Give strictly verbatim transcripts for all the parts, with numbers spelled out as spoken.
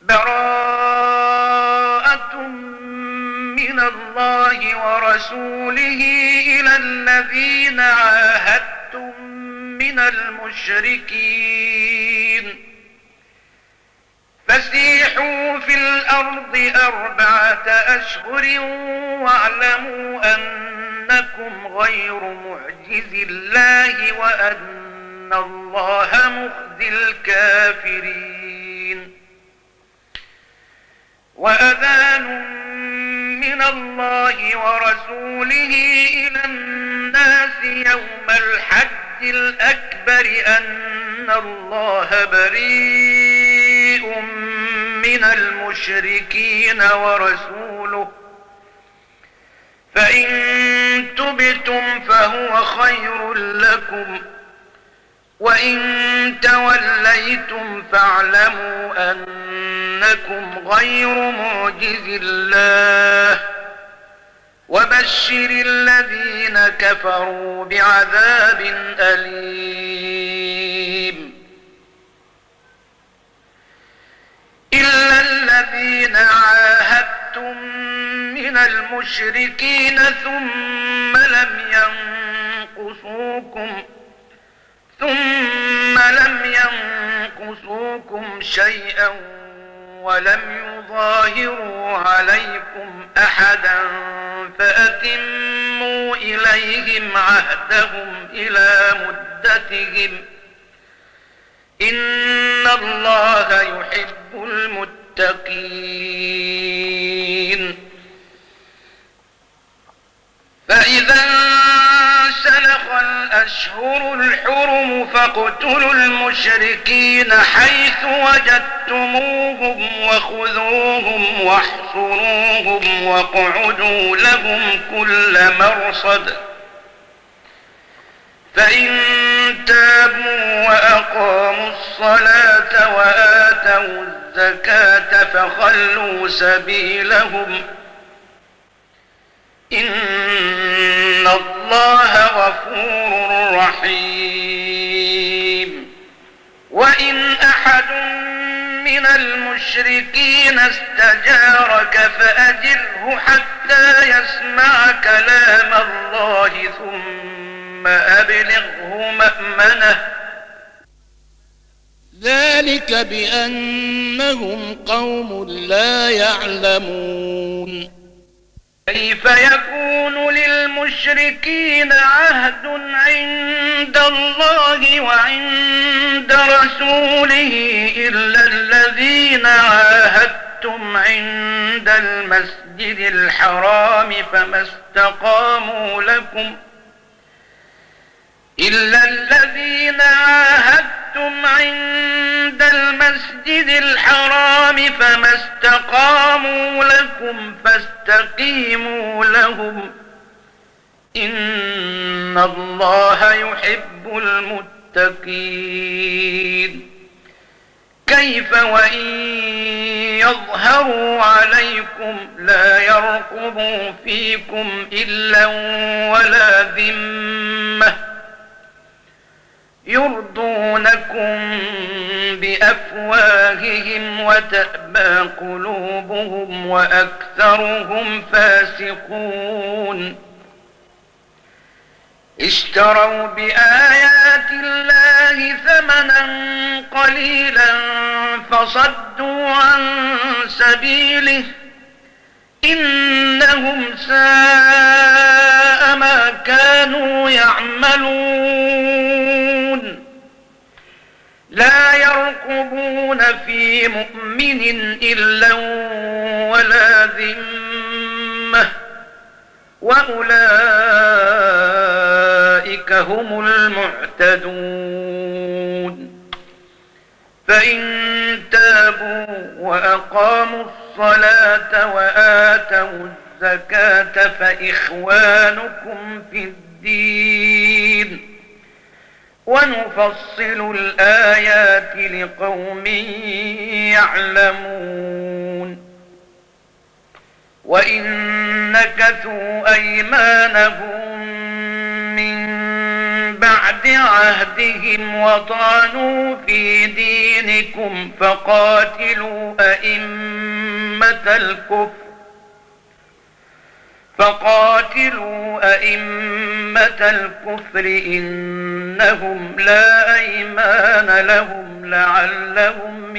براءة من الله ورسوله إلى الذين عاهدتم من المشركين فسيحوا في الأرض أربعة أشهر واعلموا أنكم غير معجز الله وأن الله مخزي الكافرين. وأذان من الله ورسوله إلى الناس يوم الحج الأكبر أن الله بريء من المشركين ورسوله فإن تبتم فهو خير لكم وإن توليتم فاعلموا أنكم غير معجز الله وبشر الذين كفروا بعذاب أليم. إلا الذين عاهدتم من المشركين ثم لم ينقصوكم ثم لم ينقصوكم شيئا ولم يظاهروا عليكم أحدا فأتموا إليهم عهدهم إلى مدتهم إن الله يحب المتقين. فإذا انسلخ الأشهر الحرم فاقتلوا المشركين حيث وجدتموهم وخذوهم واحصروهم واقعدوا لهم كل مرصد فإن تابوا وأقاموا الصلاة وآتوا الزكاة فخلوا سبيلهم إن الله غفور رحيم. وإن أحد من المشركين استجارك فأجره حتى يسمع كلام الله ثم أبلغه مأمنه ذلك بأنهم قوم لا يعلمون. كيف يكون للمشركين عهد عند الله وعند رسوله إلا الذين عاهدتم عند المسجد الحرام فما استقاموا لكم إلا الذين عاهدتم عند المسجد الحرام فما استقاموا لكم فاستقيموا لهم إن الله يحب المتقين. كيف وإن يظهروا عليكم لا يرقبوا فيكم إلا ولا ذمة يرضونكم بأفواههم وتأبى قلوبهم وأكثرهم فاسقون. اشتروا بآيات الله ثمنا قليلا فصدوا عن سبيله إنهم ساء ما كانوا يعملون. لا يرقبون في مؤمن إلا ولا ذمة وأولئك هم المعتدون. فإن تابوا وأقاموا الصلاة وآتوا الزكاة فإخوانكم في الدين ونفصل الآيات لقوم يعلمون. وإن نكثوا أيمانهم من بعد بعهدهم وطعنوا في دينكم فقاتلوا أئمة الكفر فقاتلوا أئمة الكفر إنهم لا أيمان لهم لعلهم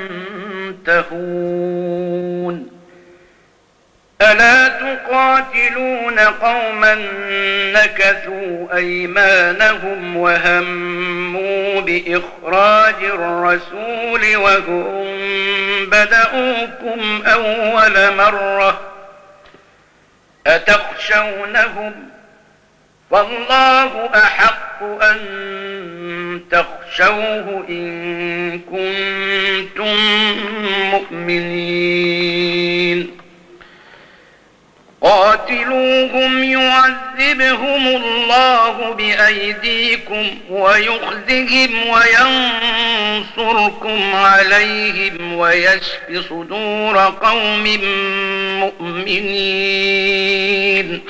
ينتهون ألا تقاتلون قوما نكثوا أيمانهم وهموا بإخراج الرسول وهم بدؤوكم أول مرة أتخشونهم فالله أحق أن تخشوه إن كنتم مؤمنين قاتلوهم يعذبهم الله بأيديكم ويخزهم وينصركم عليهم ويشف صدور قوم مؤمنين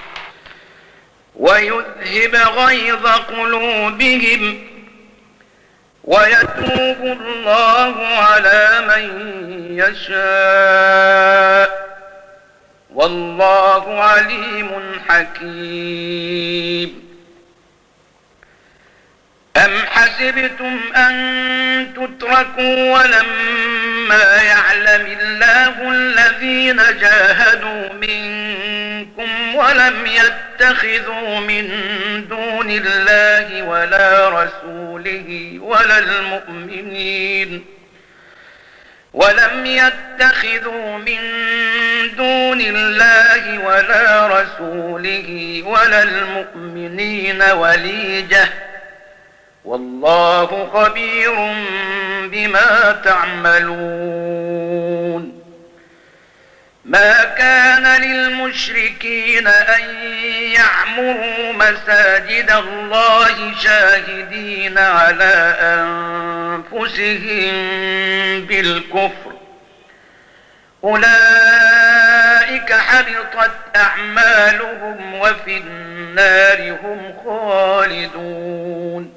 ويذهب غيظ قلوبهم ويتوب الله على من يشاء والله عليم حكيم أم حسبتم أن تتركوا ولما يعلم الله الذين جاهدوا منكم ولم يتخذوا من دون الله ولا رسوله ولا المؤمنين ولم يتخذوا من دون الله ولا رسوله ولا المؤمنين وليجة والله خبير بما تعملون ما كان للمشركين أن يعمروا مساجد الله شاهدين على أنفسهم بالكفر أولئك حبطت أعمالهم وفي النار هم خالدون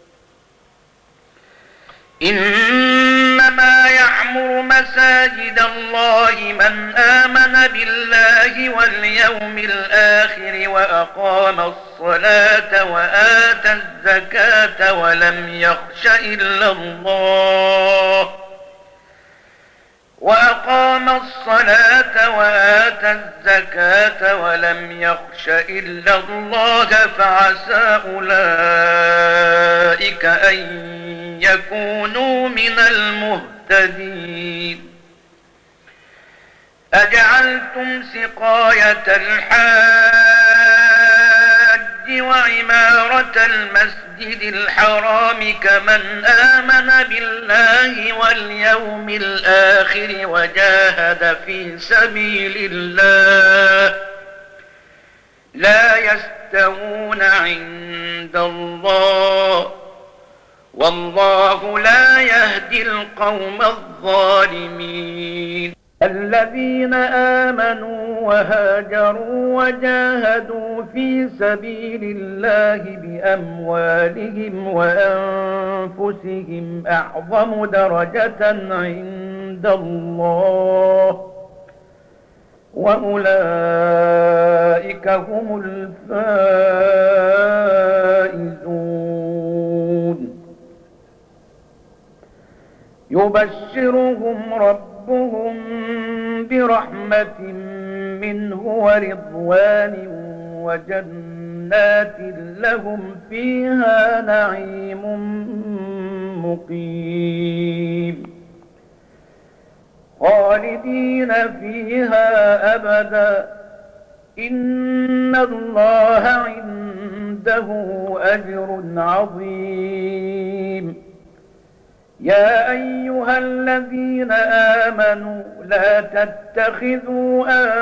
إنما يعمر مساجد الله من آمن بالله واليوم الآخر وأقام الصلاة وآتى الزكاة ولم يخش إلا الله وأقام الصلاة وآتى الزكاة ولم يخش إلا الله فعسى أولئك أن يكونوا من المهتدين أجعلتم سقاية الحاج وعمارة المسجد الحرام كمن آمن بالله واليوم الآخر وجاهد في سبيل الله لا يستوون عند الله والله لا يهدي القوم الظالمين الذين آمنوا وهاجروا وجاهدوا في سبيل الله بأموالهم وأنفسهم أعظم درجة عند الله وأولئك هم الفائزون يبشرهم ربهم برحمة منه ورضوان وجنات لهم فيها نعيم مقيم خالدين فيها أبدا إن الله عنده أجر عظيم يا أيها الذين آمنوا لا تتخذوا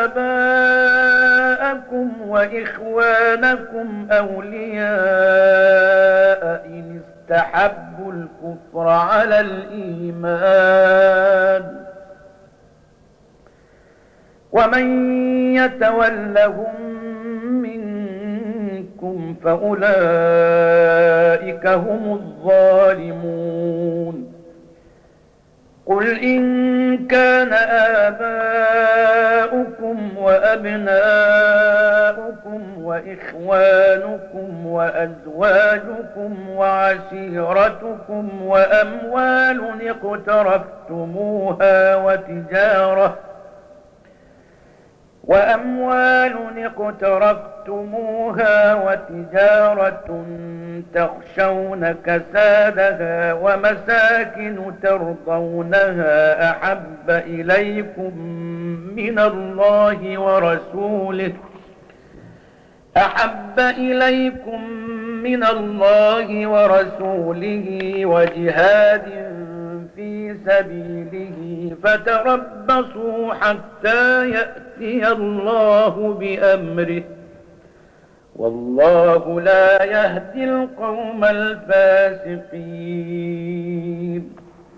آباءكم وإخوانكم أولياء إن استحبوا الكفر على الإيمان ومن يتولهم منكم فأولئك هم الظالمون. قل إن كان آباؤكم وأبناؤكم وإخوانكم وأزواجكم وعشيرتكم وأموال اقترفتموها وتجارة وأموال اقترفتموها وتجارة تخشون كسادها ومساكن ترضونها أحب إليكم من الله ورسوله أحب إليكم من الله ورسوله وجهاد في سبيله فتربصوا حتى يأتي الله بأمره والله لا يهدي القوم الفاسقين.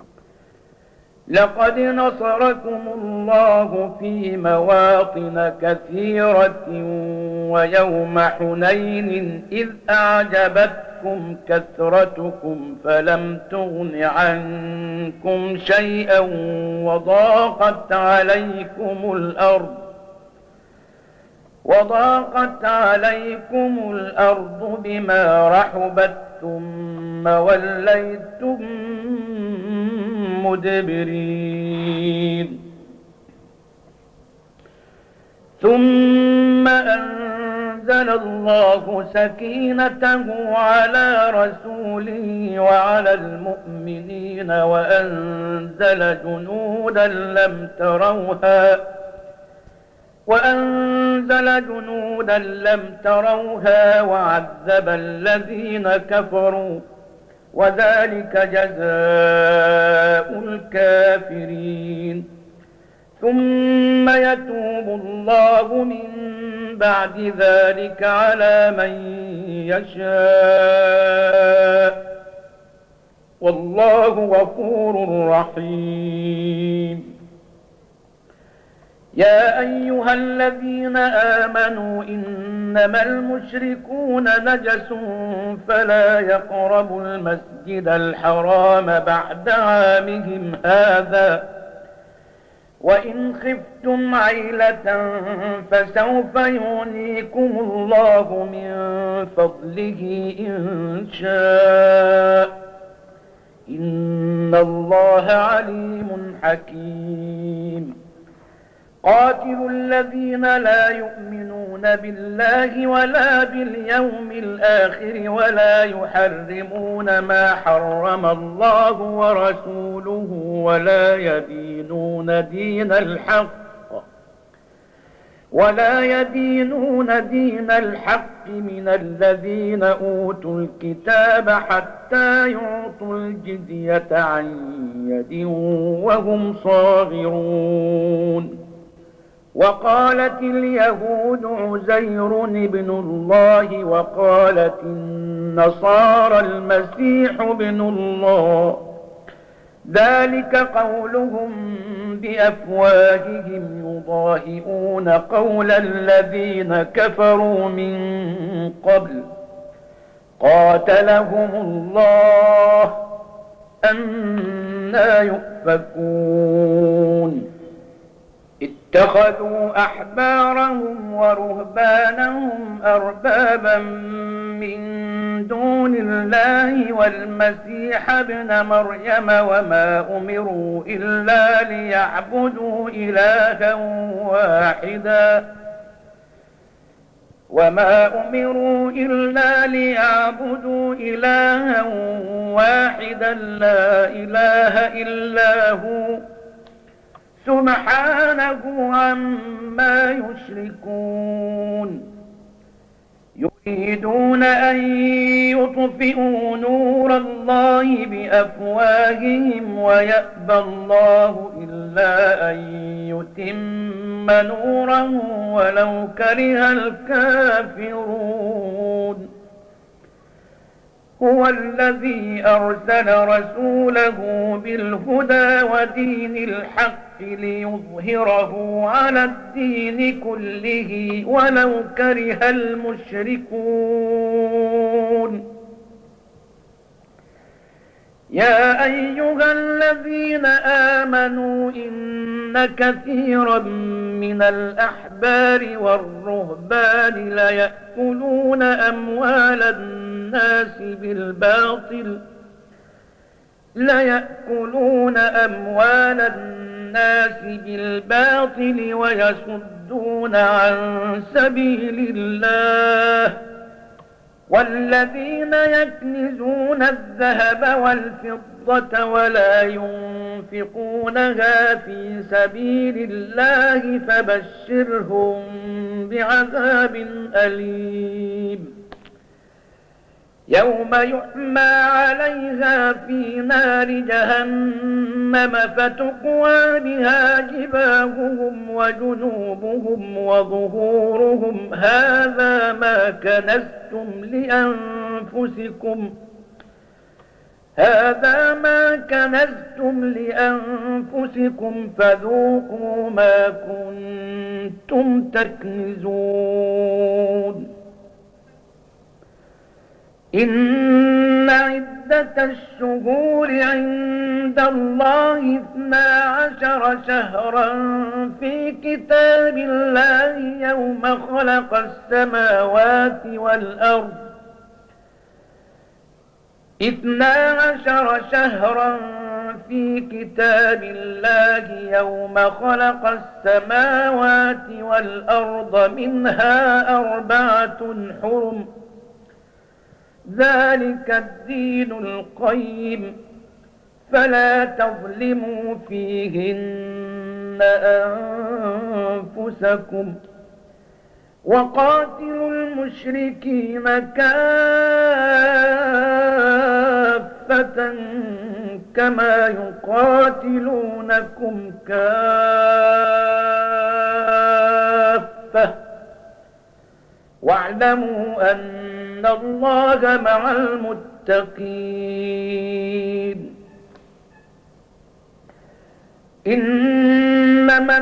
لقد نصركم الله في مواطن كثيرة ويوم حنين إذ أعجبتكم كثرتكم فلم تغن عنكم شيئا وضاقت عليكم الأرض وضاقت عليكم الأرض بما رحبت ثم وليتم مدبرين. ثم أنزل الله سكينته على رسوله وعلى المؤمنين وأنزل جنودا لم تروها وأنزل جنودا لم تروها وعذب الذين كفروا وذلك جزاء الكافرين. ثم يتوب الله من بعد ذلك على من يشاء والله غفور رحيم. يا أيها الذين آمنوا إنما المشركون نجس فلا يقربوا المسجد الحرام بعد عامهم هذا وإن خفتم عيلة فسوف يغنيكم الله من فضله إن شاء إن الله عليم حكيم. قاتلوا الذين لا يؤمنون بالله ولا باليوم الآخر ولا يحرمون ما حرم الله ورسوله ولا يدينون دين الحق ولا يدينون دين الحق من الذين أوتوا الكتاب حتى يعطوا الجزية عن يد وهم صاغرون. وقالت اليهود عزير ابن الله وقالت النصارى المسيح ابن الله ذلك قولهم بأفواههم يضاهئون قول الذين كفروا من قبل قاتلهم الله أنى يؤفكون. اتخذوا أحبارهم ورهبانهم أربابا من دون الله والمسيح ابن مريم وما أمروا إلا ليعبدوا إلها واحدا وما أمروا إلا ليعبدوا إلها واحدا لا إله إلا هو سبحانه عما يشركون. يريدون أن يطفئوا نور الله بأفواههم ويأبى الله إلا أن يتم نوره ولو كره الكافرون. هو الذي أرسل رسوله بالهدى ودين الحق ليظهره على الدين كله ولو كره المشركون. يا أيها الذين آمنوا إن كثيرا من الأحبار والرهبان ليأكلون أموال الناس بالباطل ليأكلون أموال الناس بالباطل ويصدون عن سبيل الله والذين يكنزون الذهب والفضة ولا ينفقونها في سبيل الله فبشرهم بعذاب أليم يوم يحمى عليها في نار جهنم فتقوى بها جباههم وجنوبهم وظهورهم هذا ما كنزتم لأنفسكم هذا ما كنزتم لأنفسكم فذوقوا ما كنتم تكنزون. إن عدة الشهور عند الله اثنا عشر شهرا في كتاب الله يوم خلق السماوات والأرض اثنا عشر شهرا في كتاب الله يوم خلق السماوات والأرض منها أربعة حرم ذلك الدين القيم فلا تظلموا فيهن أنفسكم وقاتلوا المشركين كافة كما يقاتلونكم كافة واعلموا أن الله مع المتقين. إنما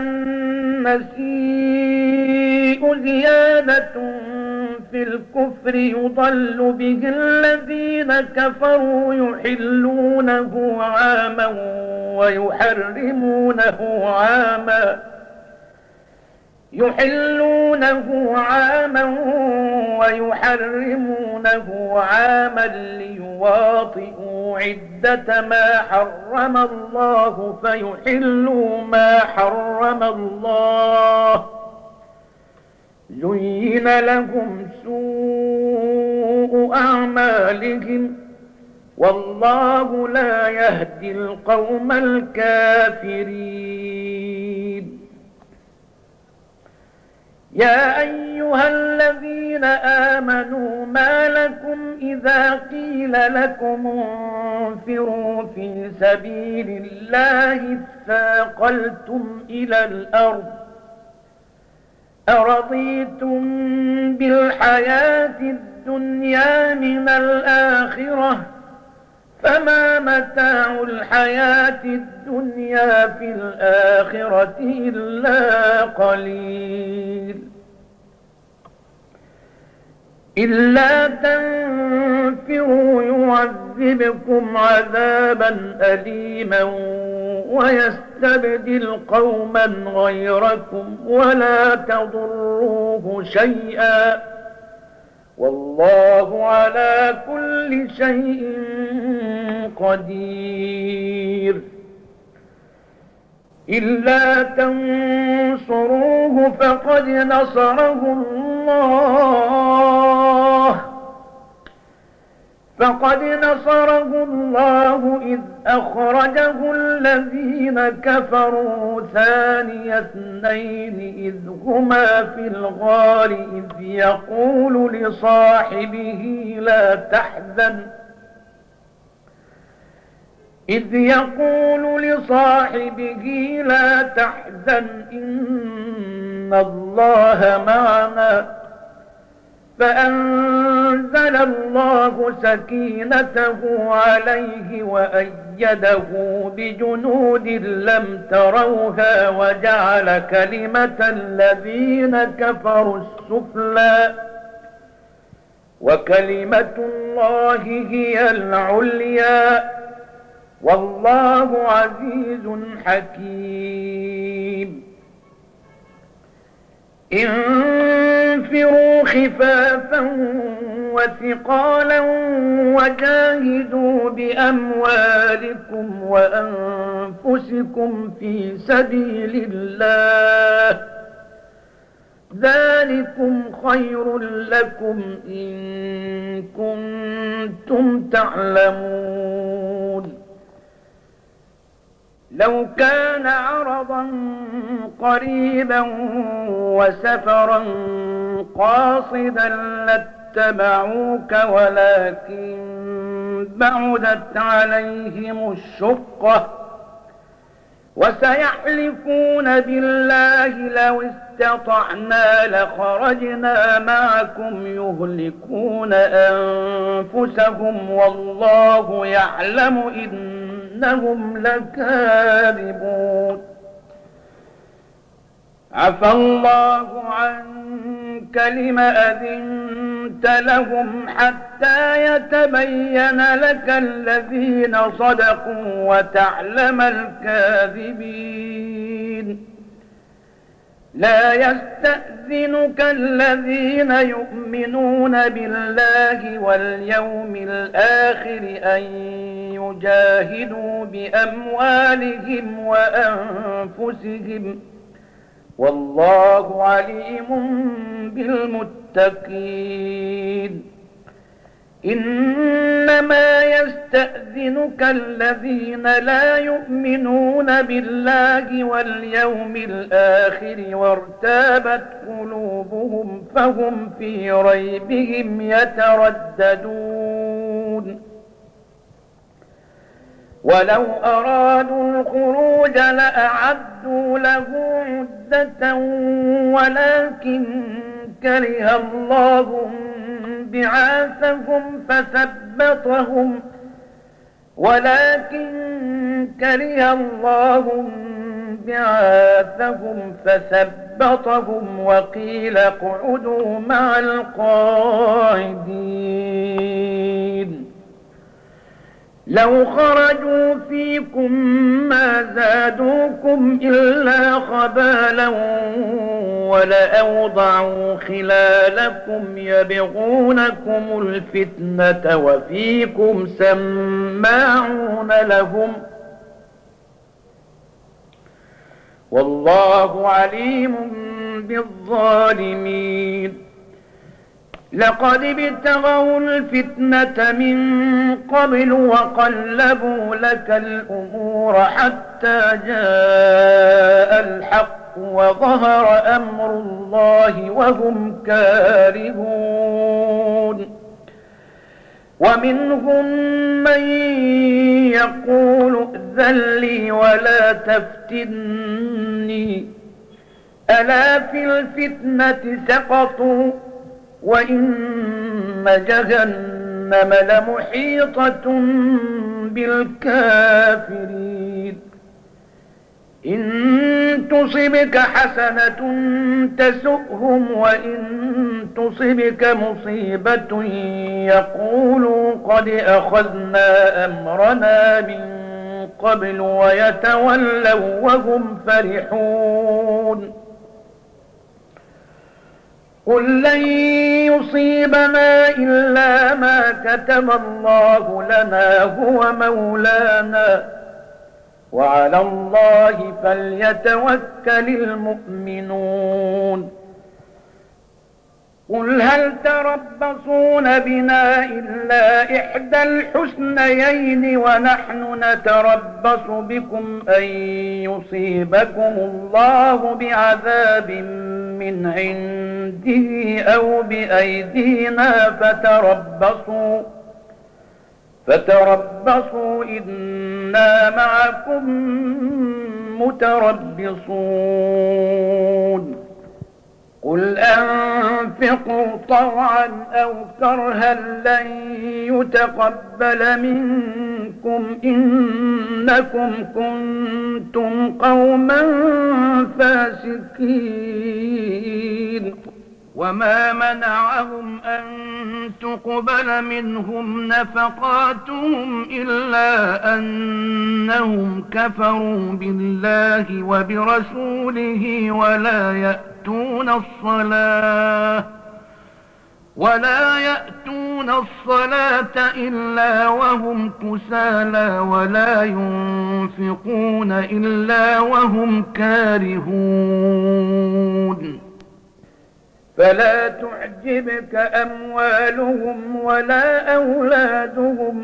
النسيء زيادة في الكفر يضل به الذين كفروا يحلونه عاما ويحرمونه عاما يحلونه عاما ويحرمونه عاما ليواطئوا عدة ما حرم الله فيحلوا ما حرم الله زين لهم سوء أعمالهم والله لا يهدي القوم الكافرين. يا أيها الذين آمنوا ما لكم إذا قيل لكم انفروا في سبيل الله اثاقلتم إلى الأرض أرضيتم بالحياة الدنيا من الآخرة فما متاع الحياة الدنيا في الآخرة إلا قليل. إلا تنفروا يعذبكم عذابا أليما ويستبدل قوما غيركم ولا تضروه شيئا والله على كل شيء قدير. إلا تنصروه فقد نصره الله فقد نصره الله إذ أخرجه الذين كفروا ثاني اثنين إذ هما في الغار إذ يقول لصاحبه لا تحزن إذ يقول لصاحبه لا تحزن إن الله معنا فأنزل الله سكينته عليه وأيده بجنود لم تروها وجعل كلمة الذين كفروا السفلى وكلمة الله هي العليا والله عزيز حكيم. انفروا خفافا وثقالا وجاهدوا بأموالكم وأنفسكم في سبيل الله ذلكم خير لكم إن كنتم تعلمون. لو كان عرضا قريبا وسفرا قاصدا لاتبعوك ولكن بعدت عليهم الشقة وسيحلفون بالله لو استطعنا لخرجنا معكم يهلكون أنفسهم والله يعلم إنهم لكاذبون. عفى الله عنك لم أذنت لهم حتى يتبين لك الذين صدقوا وتعلم الكاذبين. لا يستأذنك الذين يؤمنون بالله واليوم الآخر أن يجاهدوا بأموالهم وأنفسهم والله عليم بالمتقين. إنما يستأذنك الذين لا يؤمنون بالله واليوم الآخر وارتابت قلوبهم فهم في ريبهم يترددون. ولو أرادوا الخروج لأعدوا له عدة ولكن كره الله بعاثهم فثبطهم ولكن كره الله بعاثهم فثبطهم وقيل اقعدوا مع القاعدين. لو خرجوا فيكم ما زادوكم إلا خبالا ولأوضعوا خلالكم يبغونكم الفتنة وفيكم سماعون لهم والله عليم بالظالمين. لقد ابتغوا الفتنة من قبل وقلبوا لك الأمور حتى جاء الحق وظهر أمر الله وهم كارهون. ومنهم من يقول ائذن لي ولا تفتني ألا في الفتنة سقطوا وإن جهنم لمحيطة بالكافرين. إن تصبك حسنة تسؤهم وإن تصبك مصيبة يقولوا قد أخذنا أمرنا من قبل ويتولوا وهم فرحون. قل لن يصيبنا إلا ما كتب الله لنا هو مولانا وعلى الله فليتوكل المؤمنون. قل هل تربصون بنا إلا إحدى الحسنيين ونحن نتربص بكم أن يصيبكم الله بعذاب من عنده أو بأيدينا فتربصوا فتربصوا إنا معكم متربصون. قل أنفقوا طوعا أو كرها لن يتقبل منكم إنكم كنتم قوما فاسقين. وما منعهم أن تقبل منهم نفقاتهم إلا أنهم كفروا بالله وبرسوله ولا يأتون الصلاة ولا يأتون الصلاة إلا وهم كسالى ولا ينفقون إلا وهم كارهون. فلا تعجبك أموالهم ولا أولادهم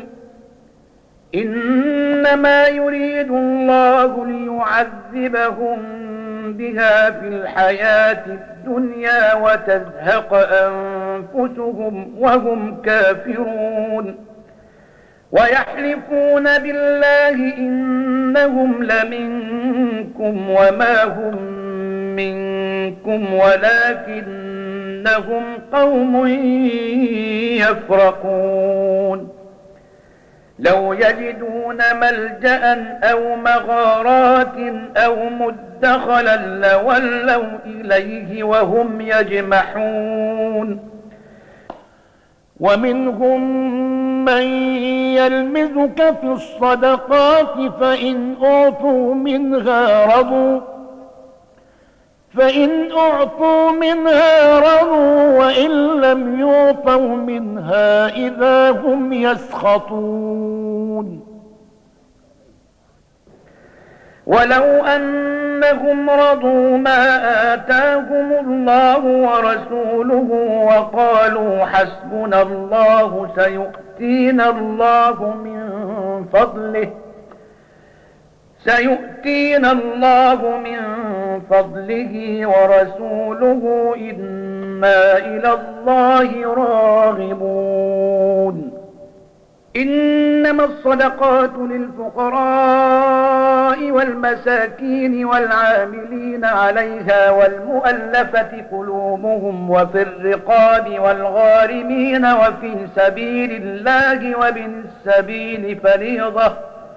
إنما يريد الله ليعذبهم بها في الحياة الدنيا وتزهق أنفسهم وهم كافرون. ويحلفون بالله إنهم لمنكم وما هم منكم ولكنهم قوم يفرقون. لو يجدون ملجأ أو مغارات أو مدخلا لولوا إليه وهم يجمحون. ومنهم من يلمزك في الصدقات فإن أعطوا منها رضوا فإن أعطوا منها رضوا وإن لم يعطوا منها إذا هم يسخطون. ولو أنهم رضوا ما آتاهم الله ورسوله وقالوا حسبنا الله سيؤتينا الله من فضله سيؤتينا الله من فضله ورسوله إنا إلى الله راغبون. إنما الصدقات للفقراء والمساكين والعاملين عليها والمؤلفة قلوبهم وفي الرقاب والغارمين وفي سبيل الله وابن السبيل فريضة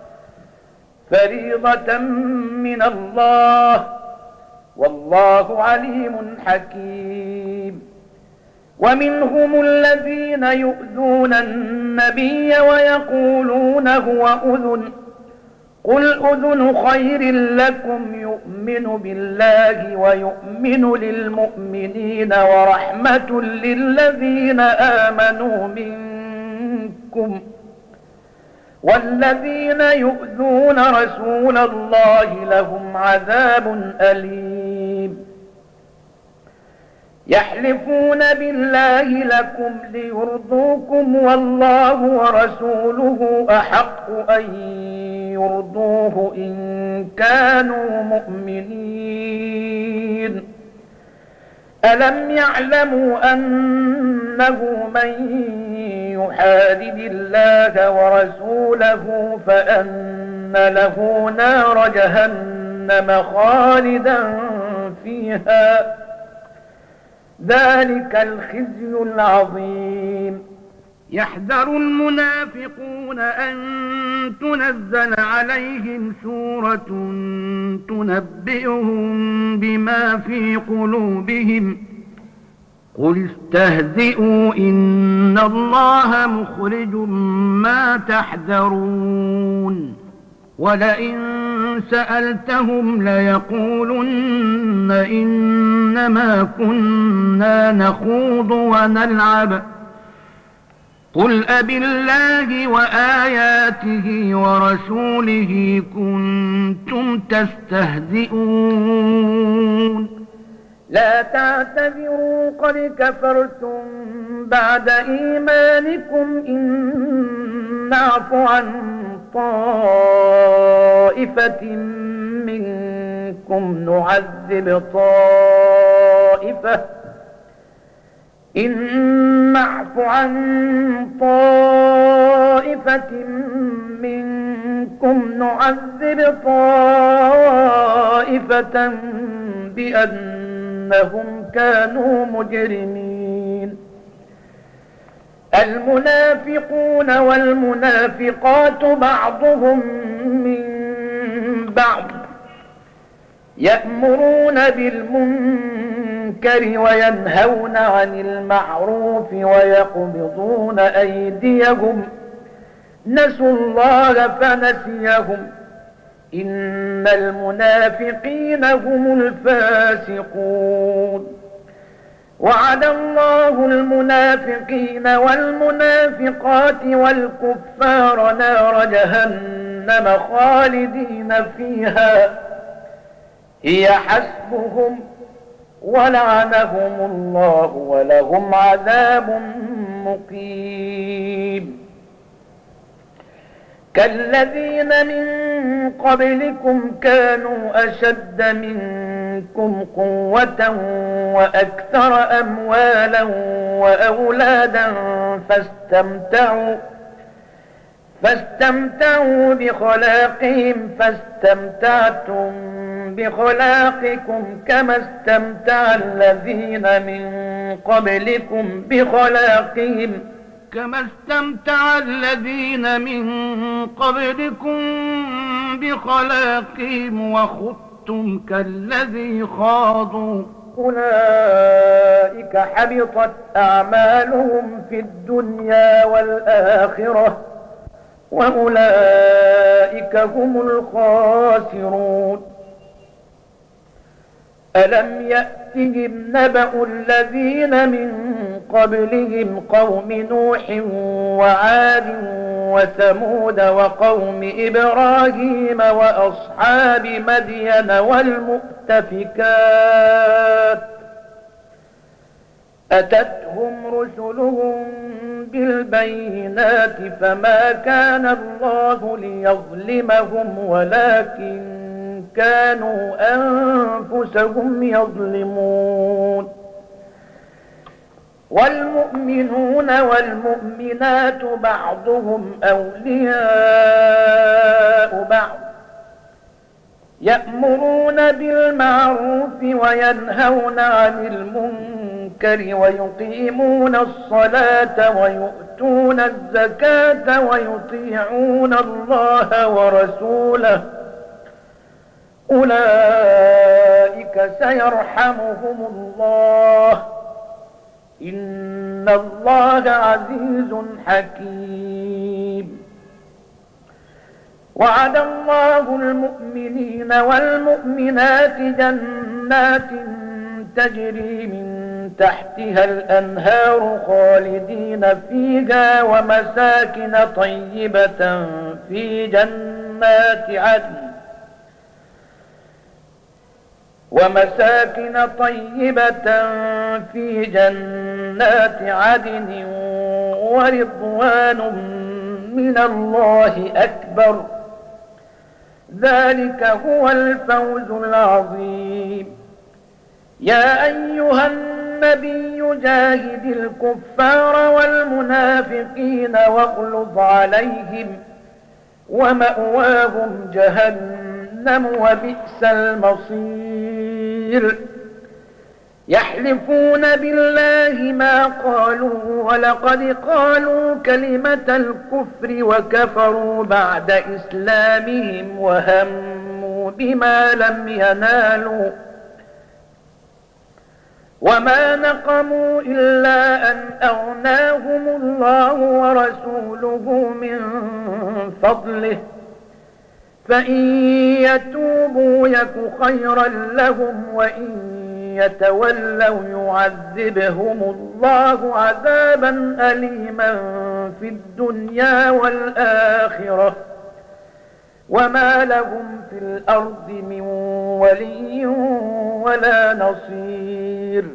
فريضة من الله والله عليم حكيم. ومنهم الذين يؤذون النبي ويقولون هو أذن قل أذن خير لكم يؤمن بالله ويؤمن للمؤمنين ورحمة للذين آمنوا منكم والذين يؤذون رسول الله لهم عذاب أليم. يحلفون بالله لكم ليرضوكم والله ورسوله أحق أن يرضوه إن كانوا مؤمنين. ألم يعلموا أنه من يحادد الله ورسوله فأن له نار جهنم خالدا فيها ذلك الخزي العظيم. يحذر المنافقون أن تنزل عليهم سورة تنبئهم بما في قلوبهم قل استهزئوا إن الله مخرج ما تحذرون. ولئن سألتهم ليقولن إنما كنا نخوض ونلعب قل أبالله وآياته ورسوله كنتم تستهزئون. لا تعتذروا قد كفرتم بعد إيمانكم إن نعف عن طائفة منكم نعذب طائفة إن نعف عن طائفة منكم نعذب طائفة بأن إنهم كانوا مجرمين. المنافقون والمنافقات بعضهم من بعض يأمرون بالمنكر وينهون عن المعروف ويقبضون أيديهم نسوا الله فنسيهم إن المنافقين هم الفاسقون. وعد الله المنافقين والمنافقات والكفار نار جهنم خالدين فيها هي حسبهم ولعنهم الله ولهم عذاب مقيم. كالذين من قبلكم كانوا أشد منكم قوة وأكثر أموالا وأولادا فاستمتعوا فاستمتعوا بخلاقهم فاستمتعتم بخلاقكم كما استمتع الذين من قبلكم بخلاقهم كما استمتع الذين من قبلكم بخلاقهم وخضتم كالذي خاضوا أولئك حبطت أعمالهم في الدنيا والآخرة وأولئك هم الخاسرون. ألم يأتهم نبأ الذين من قبلهم قوم نوح وعاد وثمود وقوم إبراهيم وأصحاب مدين والمؤتفكات أتتهم رسلهم بالبينات فما كان الله ليظلمهم ولكن كانوا أنفسهم يظلمون. والمؤمنون والمؤمنات بعضهم أولياء بعض يأمرون بالمعروف وينهون عن المنكر ويقيمون الصلاة ويؤتون الزكاة ويطيعون الله ورسوله أولئك سيرحمهم الله إن الله عزيز حكيم. وعد الله المؤمنين والمؤمنات جنات تجري من تحتها الأنهار خالدين فيها ومساكن طيبة في جنات عدن ومساكن طيبة في جنات عدن ورضوان من الله أكبر ذلك هو الفوز العظيم. يا أيها النبي جاهد الكفار والمنافقين واغلظ عليهم ومأواهم جهنم وبئس المصير. يحلفون بالله ما قالوا ولقد قالوا كلمة الكفر وكفروا بعد إسلامهم وهموا بما لم ينالوا وما نقموا إلا أن أغناهم الله ورسوله من فضله فإن يتوبوا يك خيرا لهم وإن يتولوا يعذبهم الله عذابا أليما في الدنيا والآخرة وما لهم في الأرض من ولي ولا نصير.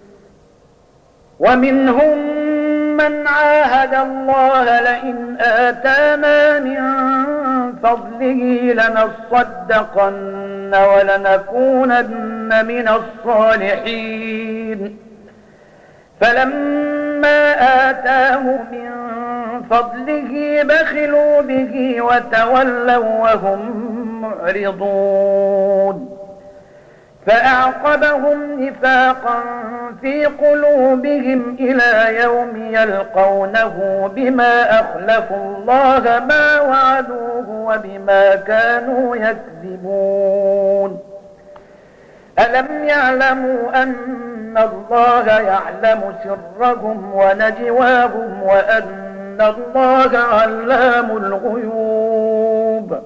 ومنهم من عاهد الله لئن آتانا من فضله لنصدقن ولنكونن من الصالحين فلما آتاهم من فضله بخلوا به وتولوا وهم معرضون. فأعقبهم نفاقا في قلوبهم إلى يوم يلقونه بما أخلفوا الله ما وعدوه وبما كانوا يكذبون. ألم يعلموا أن الله يعلم سرهم ونجواهم وأن الله علام الغيوب.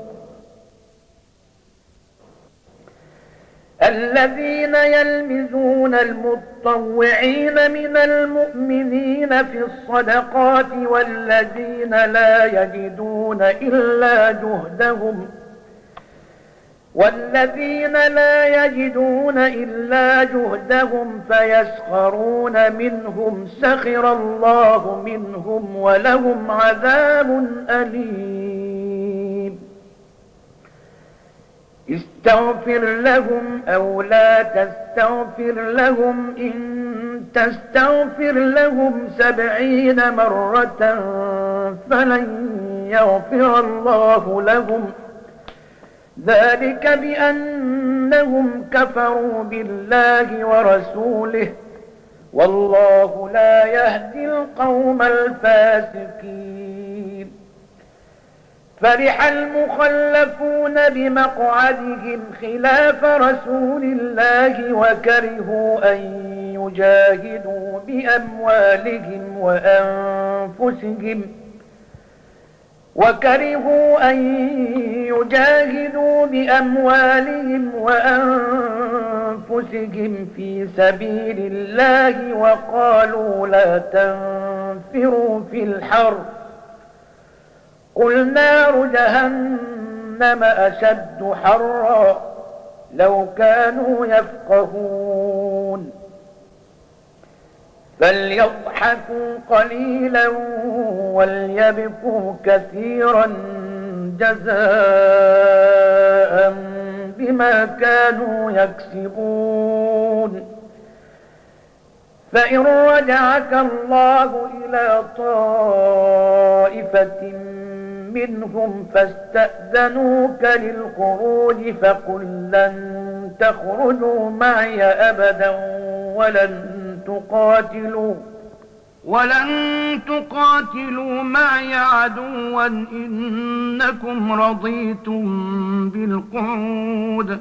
الذين يلمزون المتطوعين من المؤمنين في الصدقات والذين لا يجدون إلا جهدهم والذين لا يجدون إلا جهدهم فيسخرون منهم سخر الله منهم ولهم عذاب أليم. استغفر لهم أو لا تستغفر لهم إن تستغفر لهم سبعين مرة فلن يغفر الله لهم ذلك بأنهم كفروا بالله ورسوله والله لا يهدي القوم الفاسقين. فرح المخلفون بمقعدهم خلاف رسول الله وكرهوا أن يجاهدوا بأموالهم وأنفسهم وكرهوا أن يجاهدوا بأموالهم وأنفسهم في سبيل الله وقالوا لا تنفروا في الحر قل نار جهنم أشد حرا لو كانوا يفقهون. فليضحكوا قليلا وليبكوا كثيرا جزاء بما كانوا يكسبون. فإن رجعك الله إلى طائفة منهم فاستأذنوك للخروج فقل لن تخرجوا معي أبدا ولن تقاتلوا ولن تقاتلوا معي عدوا إنكم رضيتم بالقعود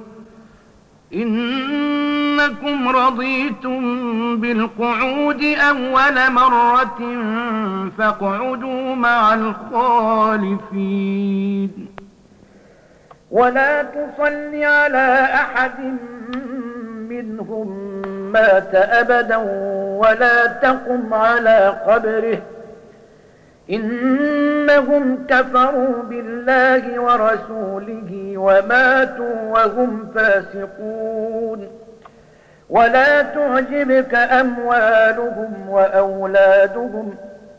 إنكم رضيتم بالقعود أول مرة فاقعدوا مع الخالفين. ولا تصل على أحد منهم مات أبدا ولا تقم على قبره إنهم كفروا بالله ورسوله وماتوا وهم فاسقون. ولا تعجبك أموالهم وأولادهم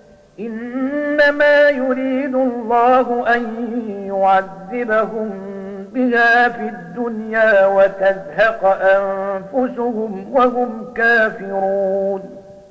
إنما يريد الله أن يعذبهم بها في الدنيا وتزهق أنفسهم وهم كافرون.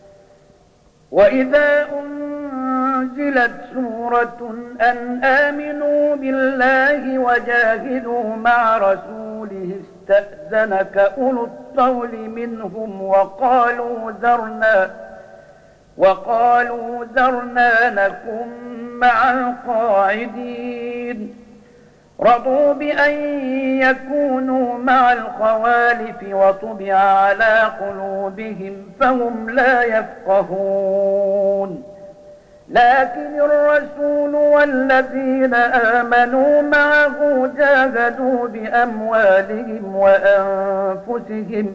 وإذا أنزلت سورة أن آمنوا بالله وجاهدوا مع رسوله استأذنك أولو الطول منهم وقالوا ذرنا وقالوا ذرنا نكن مع القاعدين. رضوا بأن يكونوا مع الخوالف وطبع على قلوبهم فهم لا يفقهون. لكن الرسول والذين آمنوا معه جاهدوا بأموالهم وأنفسهم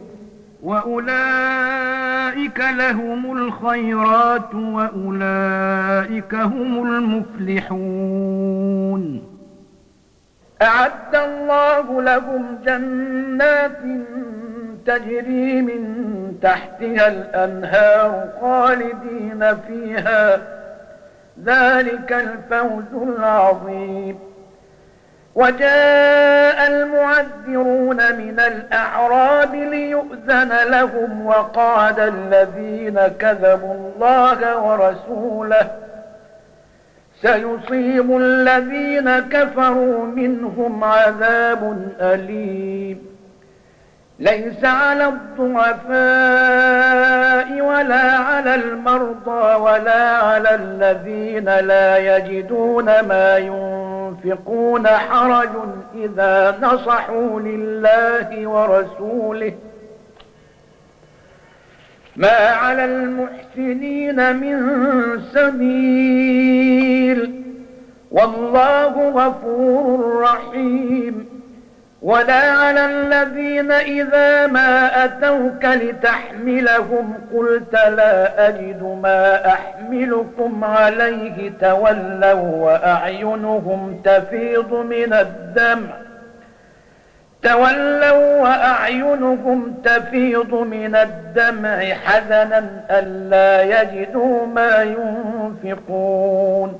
وأولئك لهم الخيرات وأولئك هم المفلحون. أعد الله لهم جنات تجري من تحتها الأنهار خالدين فيها ذلك الفوز العظيم. وجاء المعذرون من الأعراب ليؤذن لهم وقعد الذين كذبوا الله ورسوله سيصيب الذين كفروا منهم عذاب أليم. ليس على الضعفاء ولا على المرضى ولا على الذين لا يجدون ما ينفقون حرج إذا نصحوا لله ورسوله ما على المحسنين من سبيل والله غفور رحيم. ولا على الذين إذا ما أتوك لتحملهم قلت لا أجد ما أحملكم عليه تولوا وأعينهم تفيض من الدمع تولوا وأعينهم تفيض من الدمع حزنا ألا يجدوا ما ينفقون.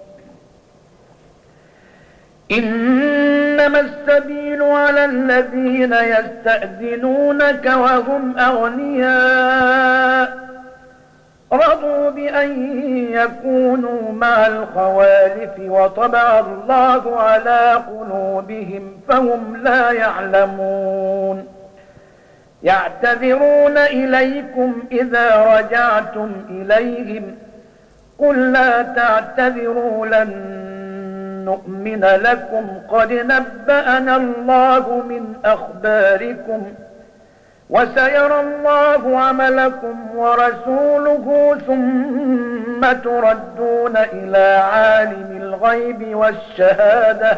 إنما السبيل على الذين يستأذنونك وهم أغنياء رضوا بأن يكونوا مع الخوالف وطبع الله على قلوبهم فهم لا يعلمون. يعتذرون إليكم إذا رجعتم إليهم قل لا تعتذروا لن نؤمن لكم قد نبأنا الله من أخباركم وسيرى الله عملكم ورسوله ثم تردون إلى عالم الغيب والشهادة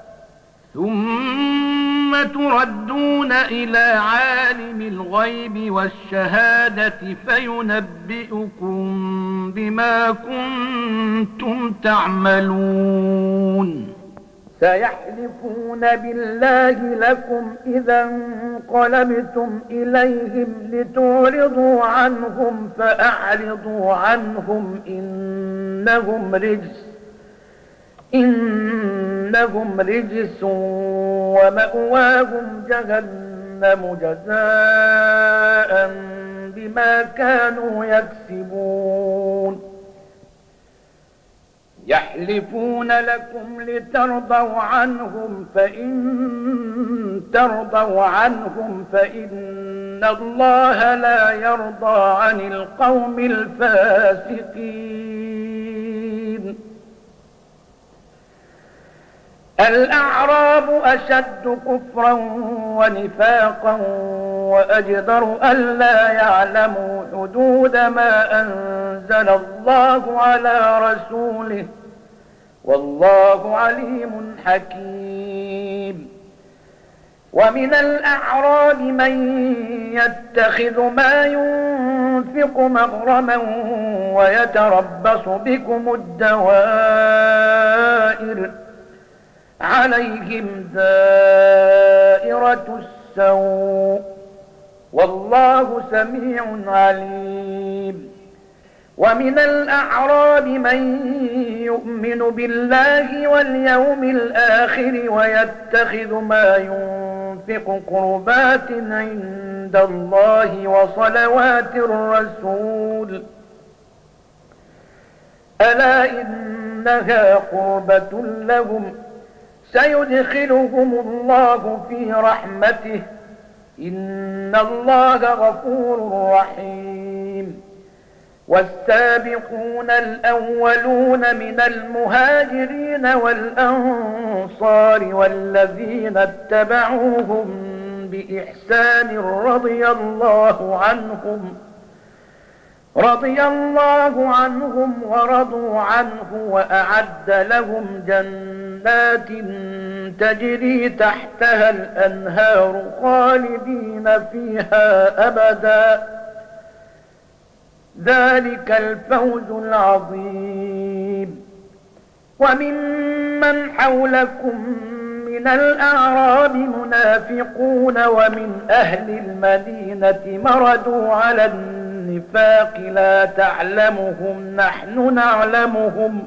ثم تردون إلى عالم الغيب والشهادة فينبئكم بما كنتم تعملون. سيحلفون بالله لكم إذا انقلبتم إليهم لتعرضوا عنهم فأعرضوا عنهم إنهم رجس إنهم رجس ومأواهم جهنم جزاء بما كانوا يكسبون. يحلفون لكم لترضوا عنهم فإن ترضوا عنهم فإن الله لا يرضى عن القوم الفاسقين. الأعراب أشد كفرا ونفاقا وأجدر ألا يعلموا حدود ما أنزل الله على رسوله والله عليم حكيم. ومن الأعراب من يتخذ ما ينفق مغرما ويتربص بكم الدوائر عليهم دائرة السوء والله سميع عليم. ومن الأعراب من يؤمن بالله واليوم الآخر ويتخذ ما ينفق قربات عند الله وصلوات الرسول ألا إنها قربة لهم سيدخلهم الله في رحمته إن الله غفور رحيم. والسابقون الأولون من المهاجرين والأنصار والذين اتبعوهم بإحسان رضي الله عنهم رضي الله عنهم ورضوا عنه وأعد لهم جنات تجري تحتها الأنهار خالدين فيها أبدا ذلك الفوز العظيم. وممن حولكم من الأعراب منافقون ومن أهل المدينة مردوا على النفاق لا تعلمهم نحن نعلمهم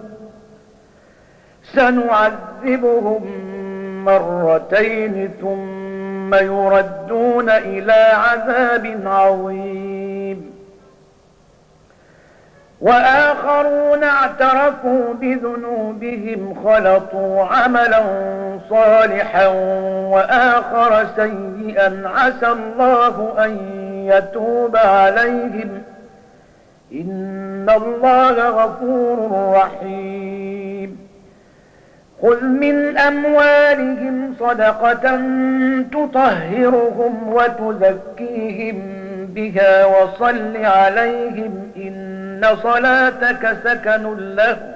سنعذبهم مرتين ثم يردون إلى عذاب عظيم. وآخرون اعترفوا بذنوبهم خلطوا عملا صالحا وآخر سيئا عسى الله أن يتوب عليهم إن الله غفور رحيم خذ من أموالهم صدقة تطهرهم وتزكيهم بها وصل عليهم إن صلاتك سكن لهم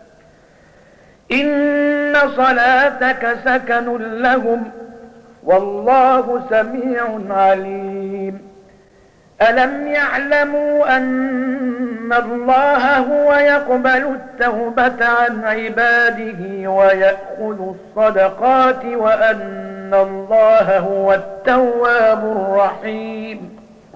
إن صلاتك سكن لهم والله سميع عليم ألم يعلموا أن الله هو يقبل التوبة عن عباده ويأخذ الصدقات وأن الله هو التواب الرحيم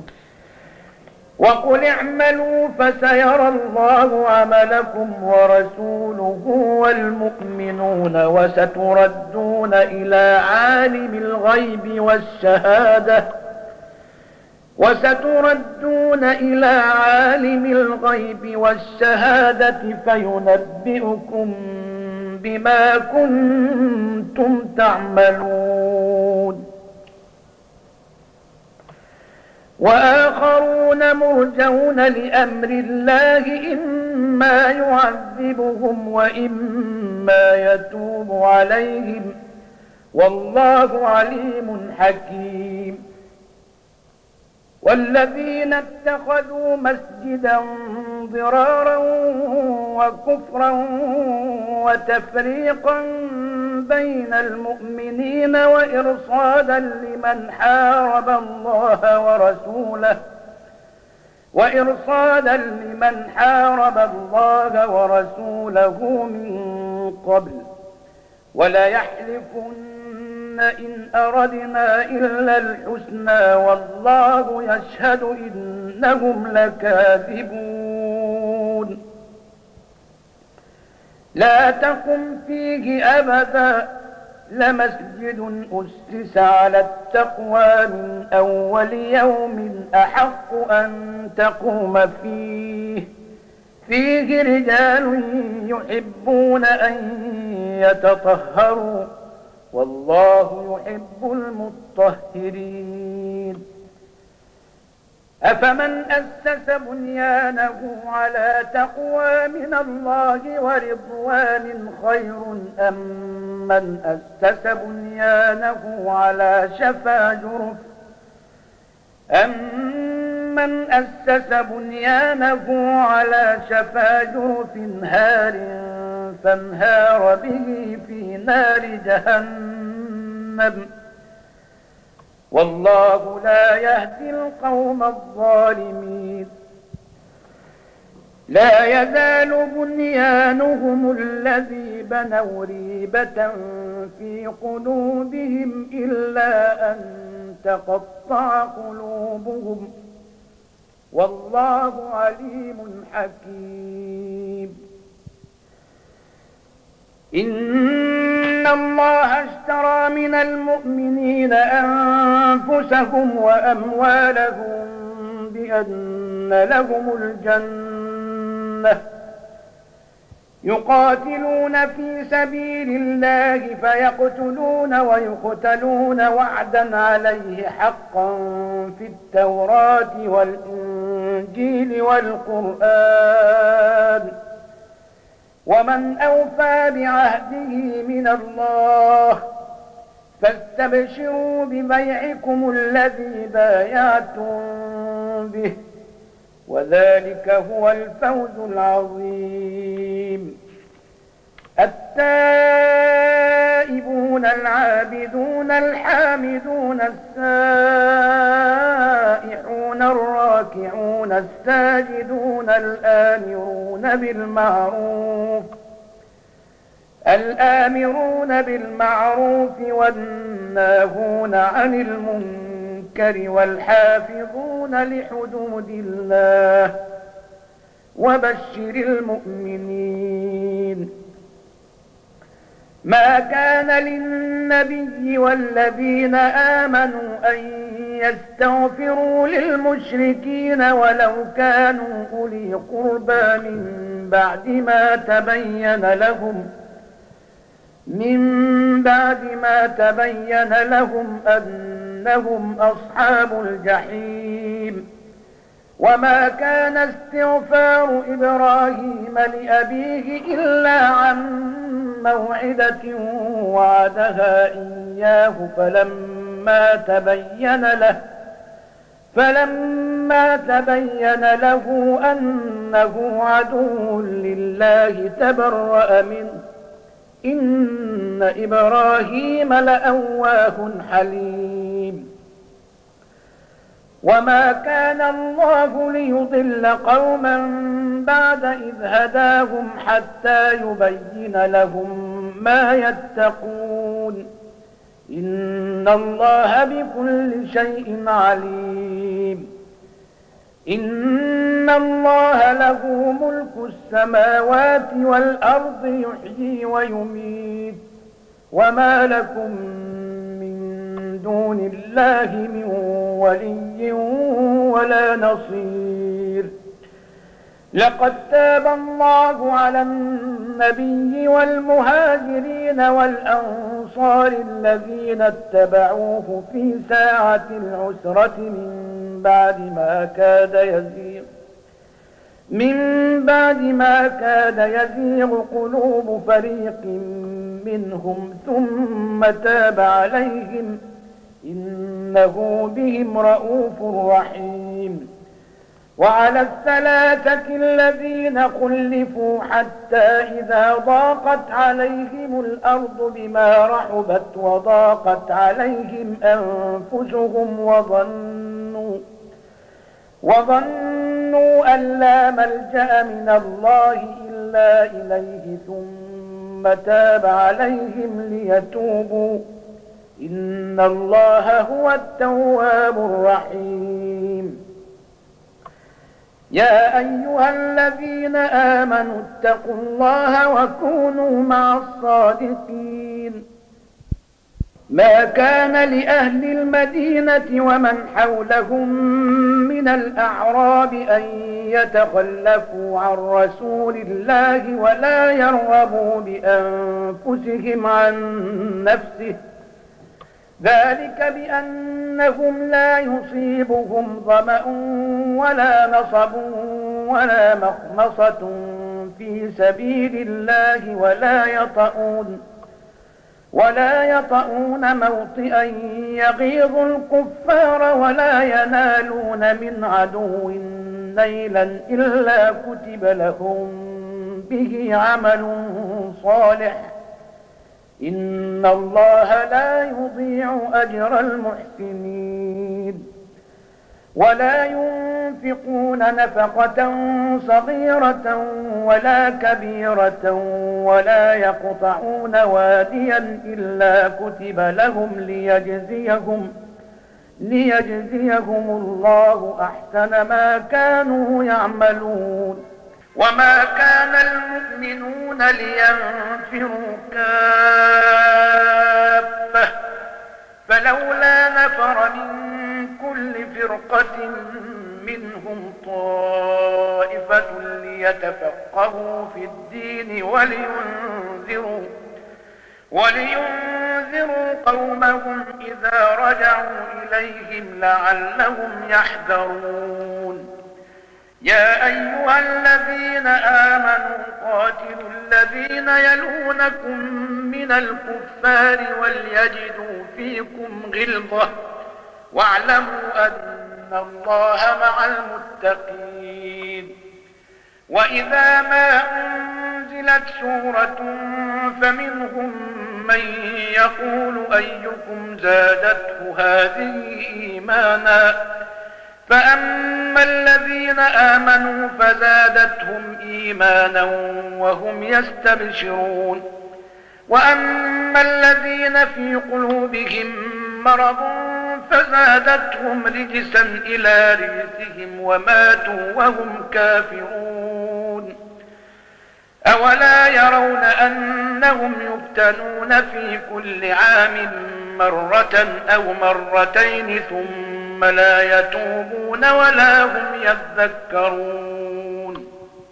وقل اعملوا فسيرى الله عملكم ورسوله والمؤمنون وستردون إلى عالم الغيب والشهادة وستردون إلى عالم الغيب والشهادة فينبئكم بما كنتم تعملون وآخرون مرجون لأمر الله إما يعذبهم وإما يتوب عليهم والله عليم حكيم والذين اتخذوا مسجدا ضرارا وكفرا وتفريقا بين المؤمنين وإرصادا لمن حارب الله ورسوله وإرصادا لمن حارب الله ورسوله من قبل ولا يحلفن إن أردنا إلا الحسنى والله يشهد إنهم لكاذبون لا تقم فيه أبدا لمسجد أسس على التقوى من أول يوم أحق أن تقوم فيه فيه رجال يحبون أن يتطهروا والله يحب المطهرين أفمن أسس بنيانه على تقوى من الله ورضوان خير أم من أسس بنيانه على شفا جرف أمن أسس بنيانه على شفا جرف هار فانهار به في نار جهنم والله لا يهدي القوم الظالمين لا يزال بنيانهم الذي بنوا ريبة في قلوبهم إلا أن تقطع قلوبهم والله عليم حكيم إن الله اشترى من المؤمنين أنفسهم وأموالهم بأن لهم الجنة يقاتلون في سبيل الله فيقتلون ويقتلون وعدا عليه حقا في التوراة والإنجيل والقرآن ومن أوفى بعهده من الله فاستبشروا ببيعكم الذي بايعتم به وذلك هو الفوز العظيم التائبون العابدون الحامدون السائحون الراكعون الساجدون الآمرون بالمعروف الآمرون بالمعروف والناهون عن المنكر والحافظون لحدود الله وبشر المؤمنين ما كان للنبي والذين آمنوا أن يستغفروا للمشركين ولو كانوا أولي قربى من بعد ما تبين لهم من بعد ما تبين لهم أنهم أصحاب الجحيم. وما كان استغفار إبراهيم لأبيه إلا عن موعدة وعدها إياه فلما تبين له فلما تبين له أنه عدو لله تبرأ منه إن إبراهيم لأواه حليم. وما كان الله ليضل قوما بعد إذ هداهم حتى يبين لهم ما يتقون إن الله بكل شيء عليم. إن الله له ملك السماوات والأرض يحيي ويميت وما لكم من دون الله من ولي ولا نصير. لقد تاب الله على النبي والمهاجرين والأنصار الذين اتبعوه في ساعة العسرة من بعد ما كاد يزيغ من بعد ما كاد يزيغ قلوب فريق منهم ثم تاب عليهم إنه بهم رءوف رحيم. وعلى الثلاثة الذين خلفوا حتى إذا ضاقت عليهم الأرض بما رحبت وضاقت عليهم أنفسهم وظنوا وظنوا أن لا ملجأ من الله إلا إليه ثم تاب عليهم ليتوبوا إن الله هو التواب الرحيم. يا أيها الذين آمنوا اتقوا الله وكونوا مع الصادقين. ما كان لأهل المدينة ومن حولهم من الأعراب أن يتخلفوا عن رسول الله ولا يرغبوا بأنفسهم عن نفسه ذلك بأنهم لا يصيبهم ظمأ ولا نصب ولا مخمصة في سبيل الله ولا يطؤون ولا يطؤون موطئا يغيظ الكفار ولا ينالون من عدو نيلا إلا كتب لهم به عمل صالح إن الله لا يضيع أجر المحسنين. ولا ينفقون نفقة صغيرة ولا كبيرة ولا يقطعون واديا إلا كتب لهم ليجزيهم ليجزيهم الله أحسن ما كانوا يعملون. وما كان المؤمنون لينفروا كافة فلولا نفر من كل فرقة منهم طائفة ليتفقهوا في الدين ولينذروا ولينذروا قومهم إذا رجعوا إليهم لعلهم يحذرون. يا أيها الذين آمنوا قاتلوا الذين يلونكم من الكفار وليجدوا فيكم غلظة واعلموا أن الله مع المتقين. وإذا ما أنزلت سورة فمنهم من يقول أيكم زادته هذه إيمانا فأما الذين آمنوا فزادتهم إيمانا وهم يستبشرون وأما الذين في قلوبهم مرض فزادتهم رجسا إلى رجسهم وماتوا وهم كافرون. أولا يرون أنهم يفتنون في كل عام مرة أو مرتين ثم لا يتوبون ولا هم يذكرون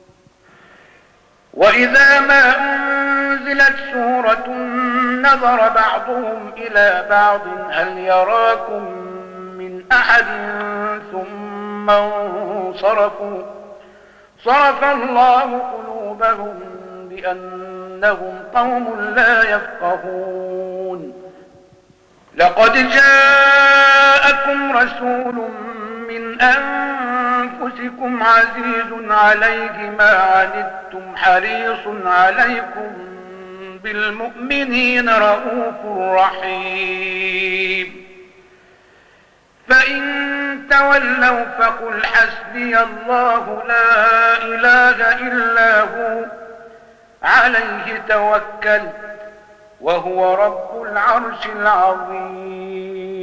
وإذا ما أنزلت سورة نظر بعضهم إلى بعض هل يراكم من أحد ثم انصرفوا صرف الله قلوبهم بأنهم قوم لا يفقهون لقد جاءكم رسول من أنفسكم عزيز عليه ما عنتم حريص عليكم بالمؤمنين رؤوف رحيم فإن تولوا فقل حسبي الله لا إله إلا هو عليه توكل وهو رب العرش العظيم